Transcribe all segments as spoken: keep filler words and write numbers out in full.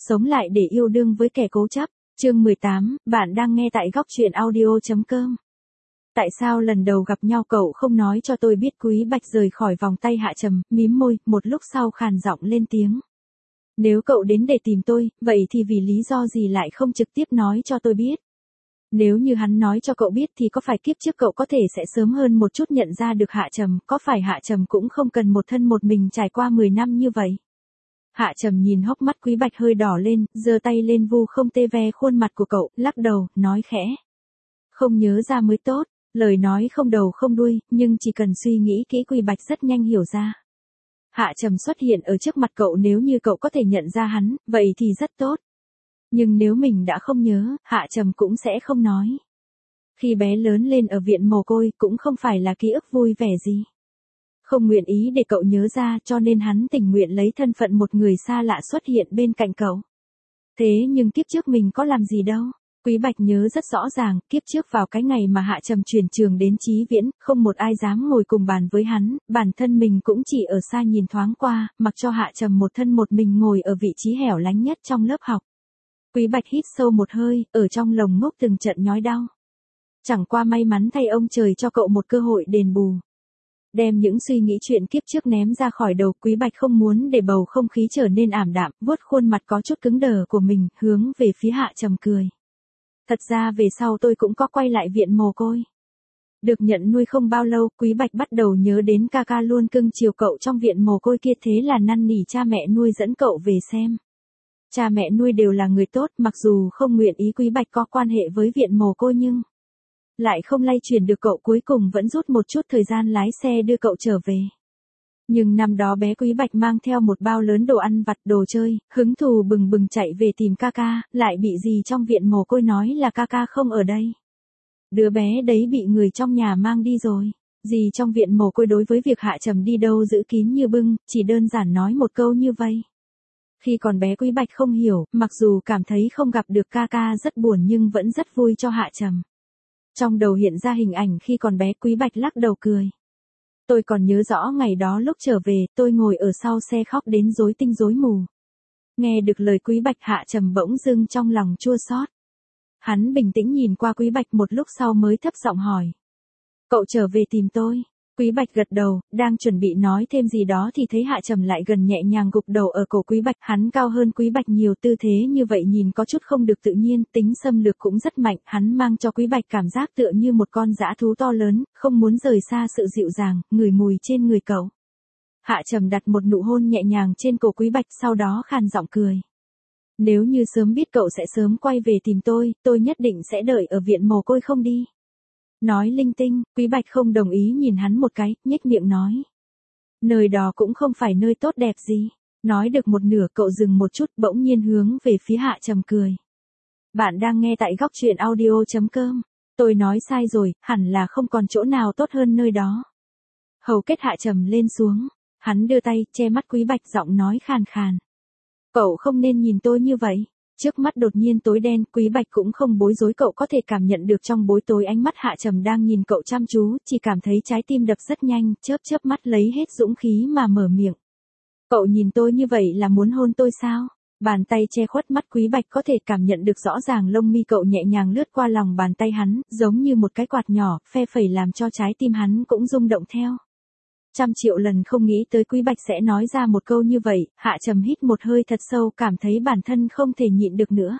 sống lại để yêu đương với kẻ cố chấp. Chương mười tám, bạn đang nghe tại góc truyện audio.com. Tại sao lần đầu gặp nhau cậu không nói cho tôi biết? Quý Bạch rời khỏi vòng tay Hạ Trầm, mím môi, một lúc sau khàn giọng lên tiếng. Nếu cậu đến để tìm tôi, vậy thì vì lý do gì lại không trực tiếp nói cho tôi biết? Nếu như hắn nói cho cậu biết thì có phải kiếp trước cậu có thể sẽ sớm hơn một chút nhận ra được Hạ Trầm, có phải Hạ Trầm cũng không cần một thân một mình trải qua mười năm như vậy? Hạ Trầm nhìn hốc mắt Quý Bạch hơi đỏ lên, giơ tay lên vu không tê ve khuôn mặt của cậu, lắc đầu, nói khẽ. Không nhớ ra mới tốt, lời nói không đầu không đuôi, nhưng chỉ cần suy nghĩ kỹ Quý Bạch rất nhanh hiểu ra. Hạ Trầm xuất hiện ở trước mặt cậu, nếu như cậu có thể nhận ra hắn, vậy thì rất tốt. Nhưng nếu mình đã không nhớ, Hạ Trầm cũng sẽ không nói. Khi bé lớn lên ở viện mồ côi cũng không phải là ký ức vui vẻ gì. Không nguyện ý để cậu nhớ ra, cho nên hắn tình nguyện lấy thân phận một người xa lạ xuất hiện bên cạnh cậu. Thế nhưng kiếp trước mình có làm gì đâu. Quý Bạch nhớ rất rõ ràng, kiếp trước vào cái ngày mà Hạ Trầm chuyển trường đến Chí Viễn, không một ai dám ngồi cùng bàn với hắn, bản thân mình cũng chỉ ở xa nhìn thoáng qua, mặc cho Hạ Trầm một thân một mình ngồi ở vị trí hẻo lánh nhất trong lớp học. Quý Bạch hít sâu một hơi, ở trong lồng ngực từng trận nhói đau. Chẳng qua may mắn thay ông trời cho cậu một cơ hội đền bù. Đem những suy nghĩ chuyện kiếp trước ném ra khỏi đầu, Quý Bạch không muốn để bầu không khí trở nên ảm đạm, vuốt khuôn mặt có chút cứng đờ của mình, hướng về phía Hạ Trầm cười. Thật ra về sau tôi cũng có quay lại viện mồ côi. Được nhận nuôi không bao lâu, Quý Bạch bắt đầu nhớ đến ca ca luôn cưng chiều cậu trong viện mồ côi kia, thế là năn nỉ cha mẹ nuôi dẫn cậu về xem. Cha mẹ nuôi đều là người tốt, mặc dù không nguyện ý Quý Bạch có quan hệ với viện mồ côi nhưng lại không lay chuyển được cậu, cuối cùng vẫn rút một chút thời gian lái xe đưa cậu trở về. Nhưng năm đó bé Quý Bạch mang theo một bao lớn đồ ăn vặt, đồ chơi, hứng thù bừng bừng chạy về tìm ca ca, lại bị dì trong viện mồ côi nói là ca ca không ở đây. Đứa bé đấy bị người trong nhà mang đi rồi. Dì trong viện mồ côi đối với việc Hạ Trầm đi đâu giữ kín như bưng, chỉ đơn giản nói một câu như vậy. Khi còn bé Quý Bạch không hiểu, mặc dù cảm thấy không gặp được ca ca rất buồn nhưng vẫn rất vui cho Hạ Trầm. Trong đầu hiện ra hình ảnh khi còn bé, Quý Bạch lắc đầu cười. Tôi còn nhớ rõ ngày đó lúc trở về, tôi ngồi ở sau xe khóc đến rối tinh rối mù. Nghe được lời Quý Bạch, Hạ Trầm bỗng dưng trong lòng chua xót. Hắn bình tĩnh nhìn qua Quý Bạch một lúc sau mới thấp giọng hỏi. Cậu trở về tìm tôi? Quý Bạch gật đầu, đang chuẩn bị nói thêm gì đó thì thấy Hạ Trầm lại gần nhẹ nhàng gục đầu ở cổ Quý Bạch. Hắn cao hơn Quý Bạch nhiều, tư thế như vậy nhìn có chút không được tự nhiên, tính xâm lược cũng rất mạnh. Hắn mang cho Quý Bạch cảm giác tựa như một con dã thú to lớn, không muốn rời xa sự dịu dàng, ngửi mùi trên người cậu. Hạ Trầm đặt một nụ hôn nhẹ nhàng trên cổ Quý Bạch, sau đó khàn giọng cười. Nếu như sớm biết cậu sẽ sớm quay về tìm tôi, tôi nhất định sẽ đợi ở viện mồ côi không đi. Nói linh tinh, Quý Bạch không đồng ý nhìn hắn một cái, nhếch miệng nói. Nơi đó cũng không phải nơi tốt đẹp gì. Nói được một nửa cậu dừng một chút, bỗng nhiên hướng về phía Hạ Trầm cười. Bạn đang nghe tại góc truyện audio.com. Tôi nói sai rồi, hẳn là không còn chỗ nào tốt hơn nơi đó. Hầu kết Hạ Trầm lên xuống. Hắn đưa tay, che mắt Quý Bạch, giọng nói khàn khàn. Cậu không nên nhìn tôi như vậy. Trước mắt đột nhiên tối đen, Quý Bạch cũng không bối rối, cậu có thể cảm nhận được trong bối tối ánh mắt Hạ Trầm đang nhìn cậu chăm chú, chỉ cảm thấy trái tim đập rất nhanh, chớp chớp mắt lấy hết dũng khí mà mở miệng. Cậu nhìn tôi như vậy là muốn hôn tôi sao? Bàn tay che khuất mắt Quý Bạch có thể cảm nhận được rõ ràng lông mi cậu nhẹ nhàng lướt qua lòng bàn tay hắn, giống như một cái quạt nhỏ, phe phẩy làm cho trái tim hắn cũng rung động theo. Trăm triệu lần không nghĩ tới Quý Bạch sẽ nói ra một câu như vậy, Hạ Trầm hít một hơi thật sâu, cảm thấy bản thân không thể nhịn được nữa.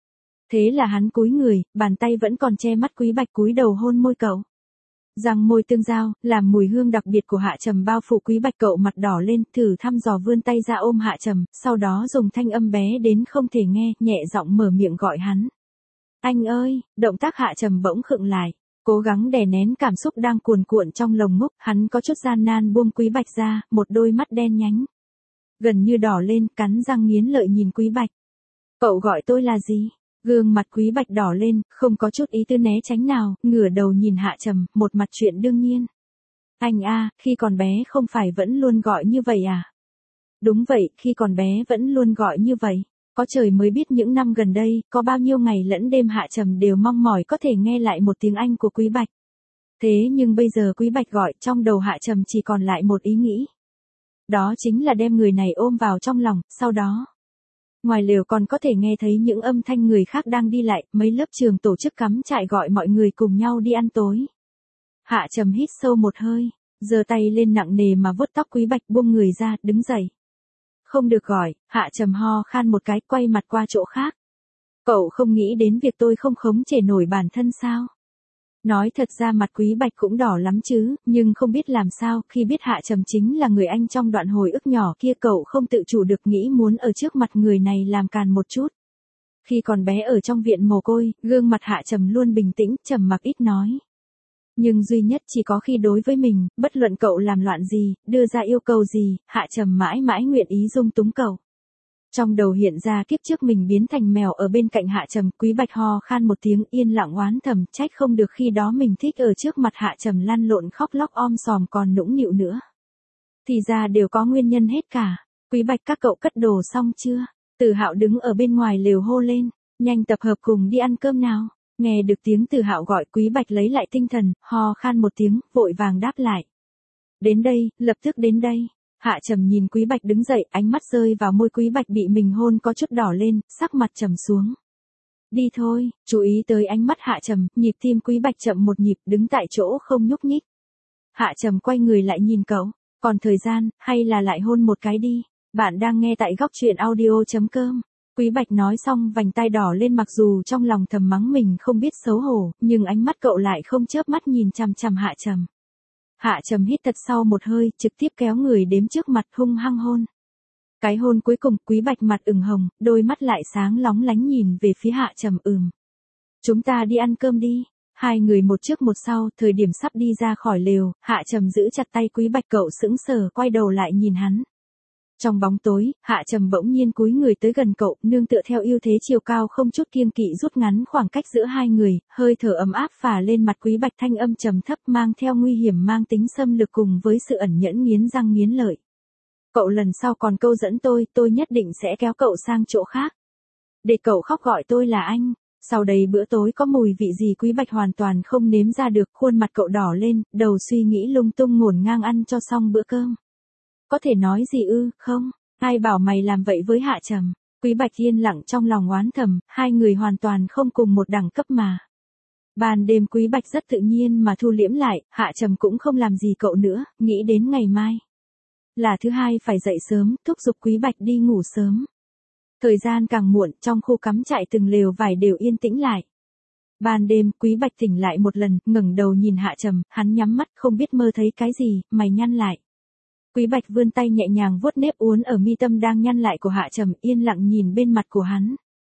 Thế là hắn cúi người, bàn tay vẫn còn che mắt Quý Bạch, cúi đầu hôn môi cậu. Răng môi tương giao, làm mùi hương đặc biệt của Hạ Trầm bao phủ Quý Bạch, cậu mặt đỏ lên, thử thăm dò vươn tay ra ôm Hạ Trầm, sau đó dùng thanh âm bé đến không thể nghe, nhẹ giọng mở miệng gọi hắn. Anh ơi, động tác Hạ Trầm bỗng khựng lại. Cố gắng đè nén cảm xúc đang cuồn cuộn trong lồng ngực, hắn có chút gian nan buông Quý Bạch ra, một đôi mắt đen nhánh gần như đỏ lên, cắn răng nghiến lợi nhìn Quý Bạch. Cậu gọi tôi là gì? Gương mặt Quý Bạch đỏ lên, không có chút ý tư né tránh nào, ngửa đầu nhìn Hạ Trầm, một mặt chuyện đương nhiên. Anh a, khi còn bé không phải vẫn luôn gọi như vậy à? Đúng vậy, khi còn bé vẫn luôn gọi như vậy. Có trời mới biết những năm gần đây, có bao nhiêu ngày lẫn đêm Hạ Trầm đều mong mỏi có thể nghe lại một tiếng Anh của Quý Bạch. Thế nhưng bây giờ Quý Bạch gọi, trong đầu Hạ Trầm chỉ còn lại một ý nghĩ. Đó chính là đem người này ôm vào trong lòng, sau đó Ngoài lều còn có thể nghe thấy những âm thanh người khác đang đi lại, mấy lớp trường tổ chức cắm trại gọi mọi người cùng nhau đi ăn tối. Hạ Trầm hít sâu một hơi, giơ tay lên nặng nề mà vuốt tóc Quý Bạch, buông người ra, đứng dậy. Không được gọi, Hạ Trầm ho khan một cái, quay mặt qua chỗ khác. Cậu không nghĩ đến việc tôi không khống chế nổi bản thân sao? Nói thật ra mặt Quý Bạch cũng đỏ lắm chứ, nhưng không biết làm sao, khi biết Hạ Trầm chính là người anh trong đoạn hồi ức nhỏ kia, cậu không tự chủ được nghĩ muốn ở trước mặt người này làm càn một chút. Khi còn bé ở trong viện mồ côi, gương mặt Hạ Trầm luôn bình tĩnh, trầm mặc ít nói. Nhưng duy nhất chỉ có khi đối với mình, bất luận cậu làm loạn gì, đưa ra yêu cầu gì, Hạ Trầm mãi mãi nguyện ý dung túng cậu. Trong đầu hiện ra kiếp trước mình biến thành mèo ở bên cạnh Hạ Trầm, Quý Bạch ho khan một tiếng, yên lặng oán thầm, trách không được khi đó mình thích ở trước mặt Hạ Trầm lăn lộn khóc lóc om sòm còn nũng nịu nữa. Thì ra đều có nguyên nhân hết cả. Quý Bạch, các cậu cất đồ xong chưa? Từ Hạo đứng ở bên ngoài lều hô lên, nhanh tập hợp cùng đi ăn cơm nào. Nghe được tiếng Từ Hạo gọi, Quý Bạch lấy lại tinh thần, ho khan một tiếng, vội vàng đáp lại. Đến đây, lập tức đến đây. Hạ Trầm nhìn Quý Bạch đứng dậy, ánh mắt rơi vào môi Quý Bạch bị mình hôn có chút đỏ lên, sắc mặt trầm xuống. Đi thôi, chú ý tới ánh mắt Hạ Trầm, nhịp tim Quý Bạch chậm một nhịp, đứng tại chỗ không nhúc nhích. Hạ Trầm quay người lại nhìn cậu, còn thời gian, hay là lại hôn một cái đi. Bạn đang nghe tại góc truyện audio chấm com. Quý Bạch nói xong vành tai đỏ lên, mặc dù trong lòng thầm mắng mình không biết xấu hổ, nhưng ánh mắt cậu lại không chớp mắt nhìn chằm chằm Hạ Trầm. Hạ Trầm hít thật sâu một hơi, trực tiếp kéo người đếm trước mặt hung hăng hôn. Cái hôn cuối cùng, Quý Bạch mặt ửng hồng, đôi mắt lại sáng lóng lánh nhìn về phía Hạ Trầm. Ừm. Chúng ta đi ăn cơm đi. Hai người một trước một sau, thời điểm sắp đi ra khỏi lều, Hạ Trầm giữ chặt tay Quý Bạch, cậu sững sờ quay đầu lại nhìn hắn. Trong bóng tối, Hạ Trầm bỗng nhiên cúi người tới gần cậu, nương tựa theo ưu thế chiều cao không chút kiêng kỵ rút ngắn khoảng cách giữa hai người, hơi thở ấm áp phả lên mặt Quý Bạch, thanh âm trầm thấp mang theo nguy hiểm, mang tính xâm lược cùng với sự ẩn nhẫn nghiến răng nghiến lợi. Cậu lần sau còn câu dẫn tôi, tôi nhất định sẽ kéo cậu sang chỗ khác. Để cậu khóc gọi tôi là anh. Sau đây bữa tối có mùi vị gì Quý Bạch hoàn toàn không nếm ra được, khuôn mặt cậu đỏ lên, đầu suy nghĩ lung tung ngổn ngang ăn cho xong bữa cơm. Có thể nói gì ư, không? Ai bảo mày làm vậy với Hạ Trầm? Quý Bạch yên lặng trong lòng oán thầm, hai người hoàn toàn không cùng một đẳng cấp mà. Ban đêm Quý Bạch rất tự nhiên mà thu liễm lại, Hạ Trầm cũng không làm gì cậu nữa, nghĩ đến ngày mai. Là thứ hai phải dậy sớm, thúc giục Quý Bạch đi ngủ sớm. Thời gian càng muộn, trong khu cắm trại từng lều vải đều yên tĩnh lại. Ban đêm, Quý Bạch tỉnh lại một lần, ngẩng đầu nhìn Hạ Trầm, hắn nhắm mắt không biết mơ thấy cái gì, mày nhăn lại. Quý Bạch vươn tay nhẹ nhàng vuốt nếp uốn ở mi tâm đang nhăn lại của Hạ Trầm, yên lặng nhìn bên mặt của hắn.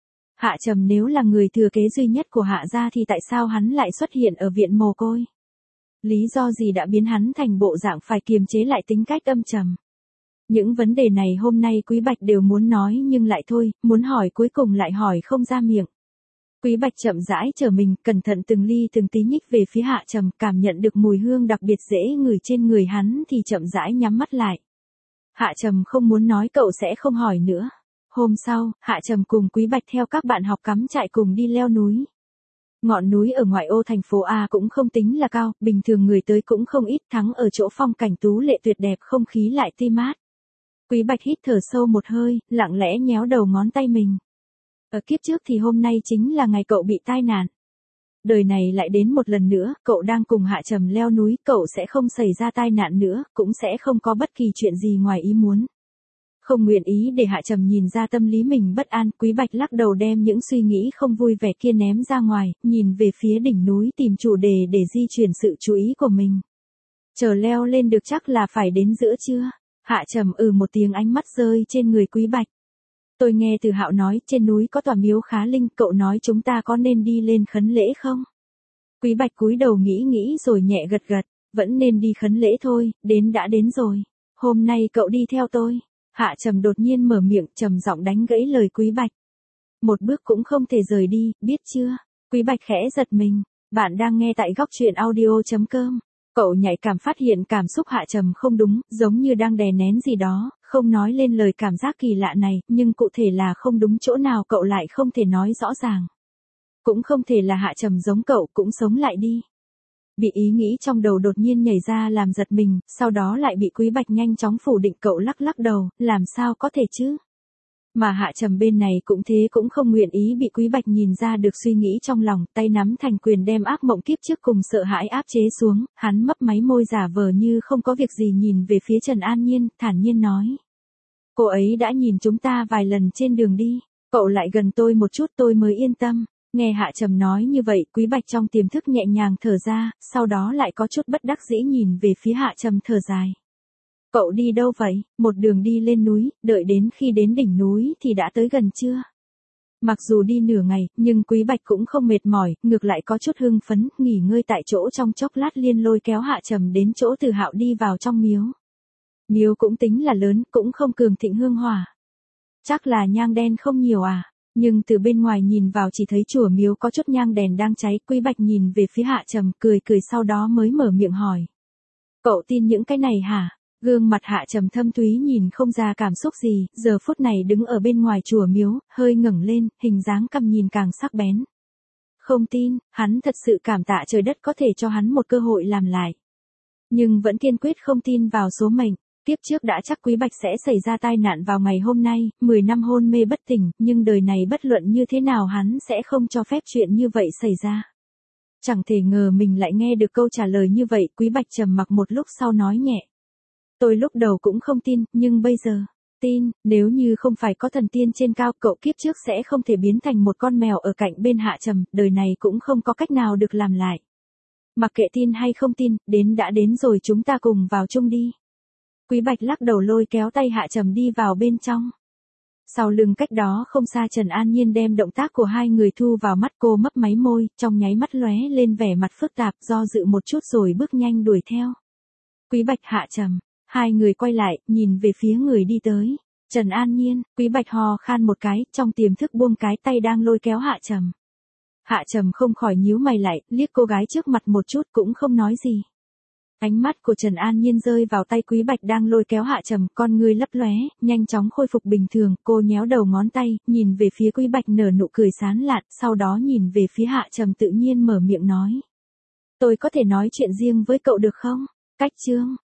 Hạ Trầm nếu là người thừa kế duy nhất của Hạ gia thì tại sao hắn lại xuất hiện ở viện mồ côi? Lý do gì đã biến hắn thành bộ dạng phải kiềm chế lại tính cách âm trầm? Những vấn đề này hôm nay Quý Bạch đều muốn nói nhưng lại thôi, muốn hỏi cuối cùng lại hỏi không ra miệng. Quý Bạch chậm rãi trở mình, cẩn thận từng ly từng tí nhích về phía Hạ Trầm, cảm nhận được mùi hương đặc biệt dễ ngửi trên người hắn thì chậm rãi nhắm mắt lại. Hạ Trầm không muốn nói, cậu sẽ không hỏi nữa. Hôm sau, Hạ Trầm cùng Quý Bạch theo các bạn học cắm trại cùng đi leo núi. Ngọn núi ở ngoại ô thành phố A cũng không tính là cao, bình thường người tới cũng không ít, thắng ở chỗ phong cảnh tú lệ tuyệt đẹp, không khí lại tươi mát. Quý Bạch hít thở sâu một hơi, lặng lẽ nhéo đầu ngón tay mình. Ở kiếp trước thì hôm nay chính là ngày cậu bị tai nạn. Đời này lại đến một lần nữa, cậu đang cùng Hạ Trầm leo núi, cậu sẽ không xảy ra tai nạn nữa, cũng sẽ không có bất kỳ chuyện gì ngoài ý muốn. Không nguyện ý để Hạ Trầm nhìn ra tâm lý mình bất an, Quý Bạch lắc đầu đem những suy nghĩ không vui vẻ kia ném ra ngoài, nhìn về phía đỉnh núi tìm chủ đề để di chuyển sự chú ý của mình. Chờ leo lên được chắc là phải đến giữa trưa. Hạ Trầm ừ một tiếng, ánh mắt rơi trên người Quý Bạch. Tôi nghe Từ Hạo nói trên núi có tòa miếu khá linh, cậu nói chúng ta có nên đi lên khấn lễ không? Quý Bạch cúi đầu nghĩ nghĩ rồi nhẹ gật gật, vẫn nên đi khấn lễ thôi, đến đã đến rồi. Hôm nay cậu đi theo tôi. Hạ Trầm đột nhiên mở miệng, trầm giọng đánh gãy lời Quý Bạch. Một bước cũng không thể rời đi, biết chưa? Quý Bạch khẽ giật mình. Bạn đang nghe tại góc truyện audio chấm com. Cậu nhạy cảm phát hiện cảm xúc Hạ Trầm không đúng, giống như đang đè nén gì đó, không nói lên lời cảm giác kỳ lạ này, nhưng cụ thể là không đúng chỗ nào cậu lại không thể nói rõ ràng. Cũng không thể là Hạ Trầm giống cậu, cũng sống lại đi. Bị ý nghĩ trong đầu đột nhiên nhảy ra làm giật mình, sau đó lại bị Quý Bạch nhanh chóng phủ định, cậu lắc lắc đầu, làm sao có thể chứ? Mà Hạ Trầm bên này cũng thế, cũng không nguyện ý bị Quý Bạch nhìn ra được suy nghĩ trong lòng, tay nắm thành quyền đem ác mộng kiếp trước cùng sợ hãi áp chế xuống, hắn mấp máy môi giả vờ như không có việc gì nhìn về phía Trần An Nhiên, thản nhiên nói. Cô ấy đã nhìn chúng ta vài lần trên đường đi, cậu lại gần tôi một chút tôi mới yên tâm. Nghe Hạ Trầm nói như vậy, Quý Bạch trong tiềm thức nhẹ nhàng thở ra, sau đó lại có chút bất đắc dĩ nhìn về phía Hạ Trầm thở dài. Cậu đi đâu vậy? Một đường đi lên núi, đợi đến khi đến đỉnh núi thì đã tới gần chưa? Mặc dù đi nửa ngày, nhưng Quý Bạch cũng không mệt mỏi, ngược lại có chút hưng phấn, nghỉ ngơi tại chỗ trong chốc lát liên lôi kéo Hạ Trầm đến chỗ Từ Hạo đi vào trong miếu. Miếu cũng tính là lớn, cũng không cường thịnh hương hỏa. Chắc là nhang đen không nhiều à? Nhưng từ bên ngoài nhìn vào chỉ thấy chùa miếu có chút nhang đèn đang cháy, Quý Bạch nhìn về phía Hạ Trầm, cười cười sau đó mới mở miệng hỏi. Cậu tin những cái này hả? Gương mặt Hạ Trầm thâm thúy nhìn không ra cảm xúc gì, giờ phút này đứng ở bên ngoài chùa miếu, hơi ngẩng lên, hình dáng cằm nhìn càng sắc bén. Không tin, hắn thật sự cảm tạ trời đất có thể cho hắn một cơ hội làm lại. Nhưng vẫn kiên quyết không tin vào số mệnh. Kiếp trước đã chắc Quý Bạch sẽ xảy ra tai nạn vào ngày hôm nay, mười năm hôn mê bất tỉnh, nhưng đời này bất luận như thế nào hắn sẽ không cho phép chuyện như vậy xảy ra. Chẳng thể ngờ mình lại nghe được câu trả lời như vậy, Quý Bạch trầm mặc một lúc sau nói nhẹ. Tôi lúc đầu cũng không tin, nhưng bây giờ, tin, nếu như không phải có thần tiên trên cao, cậu kiếp trước sẽ không thể biến thành một con mèo ở cạnh bên Hạ Trầm, đời này cũng không có cách nào được làm lại. Mặc kệ tin hay không tin, đến đã đến rồi chúng ta cùng vào chung đi. Quý Bạch lắc đầu lôi kéo tay Hạ Trầm đi vào bên trong. Sau lưng cách đó không xa Trần An Nhiên đem động tác của hai người thu vào mắt, cô mấp máy môi, trong nháy mắt lóe lên vẻ mặt phức tạp, do dự một chút rồi bước nhanh đuổi theo. Quý Bạch Hạ Trầm, hai người quay lại, nhìn về phía người đi tới. Trần An Nhiên, Quý Bạch hò khan một cái, trong tiềm thức buông cái tay đang lôi kéo Hạ Trầm. Hạ Trầm không khỏi nhíu mày lại, liếc cô gái trước mặt một chút cũng không nói gì. Ánh mắt của Trần An Nhiên rơi vào tay Quý Bạch đang lôi kéo Hạ Trầm, con ngươi lấp lóe, nhanh chóng khôi phục bình thường, cô nhéo đầu ngón tay, nhìn về phía Quý Bạch nở nụ cười sán lạn, sau đó nhìn về phía Hạ Trầm tự nhiên mở miệng nói. Tôi có thể nói chuyện riêng với cậu được không? Cách chương.